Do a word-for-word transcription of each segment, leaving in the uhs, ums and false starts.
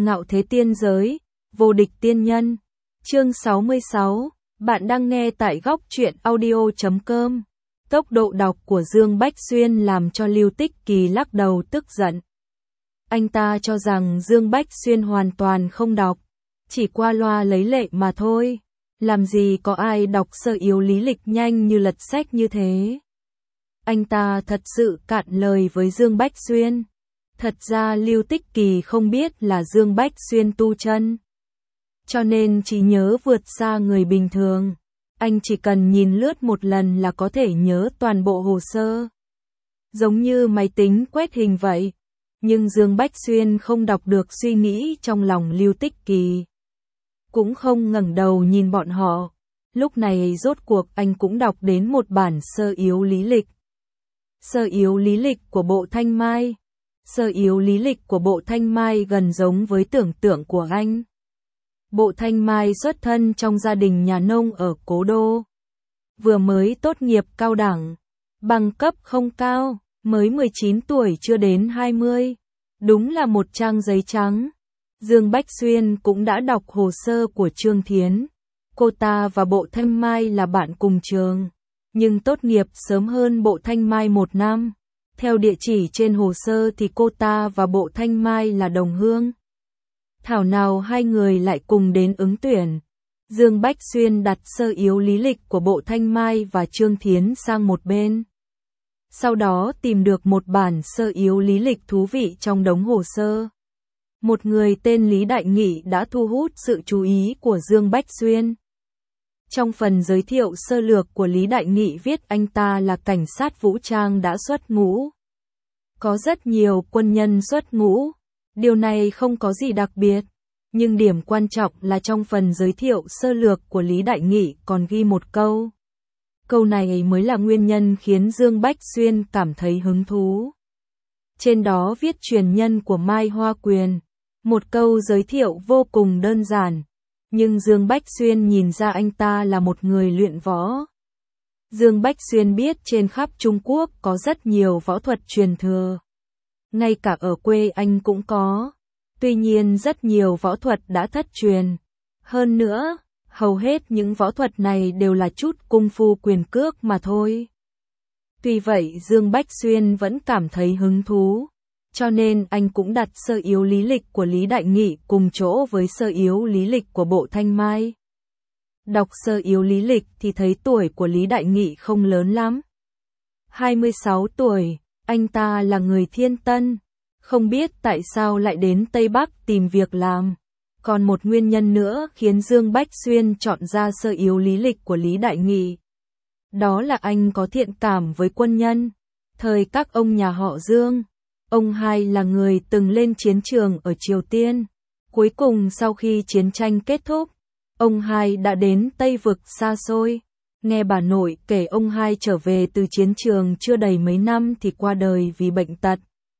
Ngạo thế tiên giới, vô địch tiên nhân. Chương sáu mươi sáu, bạn đang nghe tại góc truyện audio chấm com. Tốc độ đọc của Dương Bách Xuyên làm cho Lưu Tích Kỳ lắc đầu tức giận. Anh ta cho rằng Dương Bách Xuyên hoàn toàn không đọc, chỉ qua loa lấy lệ mà thôi. Làm gì có ai đọc sơ yếu lý lịch nhanh như lật sách như thế. Anh ta thật sự cạn lời với Dương Bách Xuyên. Thật ra Lưu Tích Kỳ không biết là Dương Bách Xuyên tu chân, cho nên trí nhớ vượt xa người bình thường. Anh chỉ cần nhìn lướt một lần là có thể nhớ toàn bộ hồ sơ, giống như máy tính quét hình vậy. Nhưng Dương Bách Xuyên không đọc được suy nghĩ trong lòng Lưu Tích Kỳ, cũng không ngẩng đầu nhìn bọn họ. Lúc này rốt cuộc anh cũng đọc đến một bản sơ yếu lý lịch. Sơ yếu lý lịch của bộ Thanh Mai. Sơ yếu lý lịch của bộ Thanh Mai gần giống với tưởng tượng của anh. Bộ Thanh Mai xuất thân trong gia đình nhà nông ở Cố Đô. Vừa mới tốt nghiệp cao đẳng, bằng cấp không cao, mới mười chín tuổi chưa đến hai mươi. Đúng là một trang giấy trắng. Dương Bách Xuyên cũng đã đọc hồ sơ của Trương Thiến. Cô ta và bộ Thanh Mai là bạn cùng trường, nhưng tốt nghiệp sớm hơn bộ Thanh Mai một năm. Theo địa chỉ trên hồ sơ thì cô ta và bộ Thanh Mai là đồng hương. Thảo nào hai người lại cùng đến ứng tuyển. Dương Bách Xuyên đặt sơ yếu lý lịch của bộ Thanh Mai và Trương Thiến sang một bên. Sau đó tìm được một bản sơ yếu lý lịch thú vị trong đống hồ sơ. Một người tên Lý Đại Nghị đã thu hút sự chú ý của Dương Bách Xuyên. Trong phần giới thiệu sơ lược của Lý Đại Nghị viết anh ta là cảnh sát vũ trang đã xuất ngũ. Có rất nhiều quân nhân xuất ngũ, điều này không có gì đặc biệt. Nhưng điểm quan trọng là trong phần giới thiệu sơ lược của Lý Đại Nghị còn ghi một câu. Câu này mới là nguyên nhân khiến Dương Bách Xuyên cảm thấy hứng thú. Trên đó viết truyền nhân của Mai Hoa Quyền. Một câu giới thiệu vô cùng đơn giản. Nhưng Dương Bách Xuyên nhìn ra anh ta là một người luyện võ. Dương Bách Xuyên biết trên khắp Trung Quốc có rất nhiều võ thuật truyền thừa. Ngay cả ở quê anh cũng có. Tuy nhiên rất nhiều võ thuật đã thất truyền. Hơn nữa, hầu hết những võ thuật này đều là chút cung phu quyền cước mà thôi. Tuy vậy Dương Bách Xuyên vẫn cảm thấy hứng thú. Cho nên anh cũng đặt sơ yếu lý lịch của Lý Đại Nghị cùng chỗ với sơ yếu lý lịch của bộ Thanh Mai. Đọc sơ yếu lý lịch thì thấy tuổi của Lý Đại Nghị không lớn lắm. hai mươi sáu tuổi, anh ta là người Thiên Tân. Không biết tại sao lại đến Tây Bắc tìm việc làm. Còn một nguyên nhân nữa khiến Dương Bách Xuyên chọn ra sơ yếu lý lịch của Lý Đại Nghị. Đó là anh có thiện cảm với quân nhân. Thời các ông nhà họ Dương, ông hai là người từng lên chiến trường ở Triều Tiên. Cuối cùng sau khi chiến tranh kết thúc, ông hai đã đến Tây Vực xa xôi. Nghe bà nội kể ông hai trở về từ chiến trường chưa đầy mấy năm thì qua đời vì bệnh tật.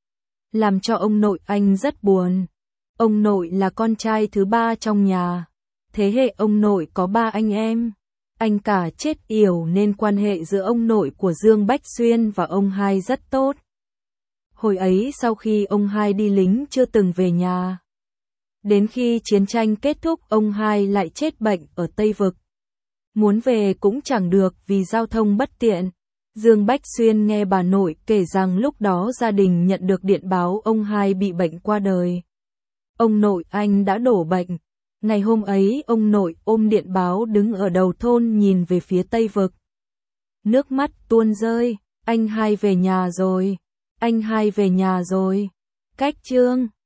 Làm cho ông nội anh rất buồn. Ông nội là con trai thứ ba trong nhà. Thế hệ ông nội có ba anh em. Anh cả chết yểu nên quan hệ giữa ông nội của Dương Bách Xuyên và ông hai rất tốt. Hồi ấy sau khi ông hai đi lính chưa từng về nhà. Đến khi chiến tranh kết thúc ông hai lại chết bệnh ở Tây Vực. Muốn về cũng chẳng được vì giao thông bất tiện. Dương Bách Xuyên nghe bà nội kể rằng lúc đó gia đình nhận được điện báo ông hai bị bệnh qua đời. Ông nội anh đã đổ bệnh. Ngày hôm ấy ông nội ôm điện báo đứng ở đầu thôn nhìn về phía Tây Vực. Nước mắt tuôn rơi, anh hai về nhà rồi, anh hai về nhà rồi. Cách chương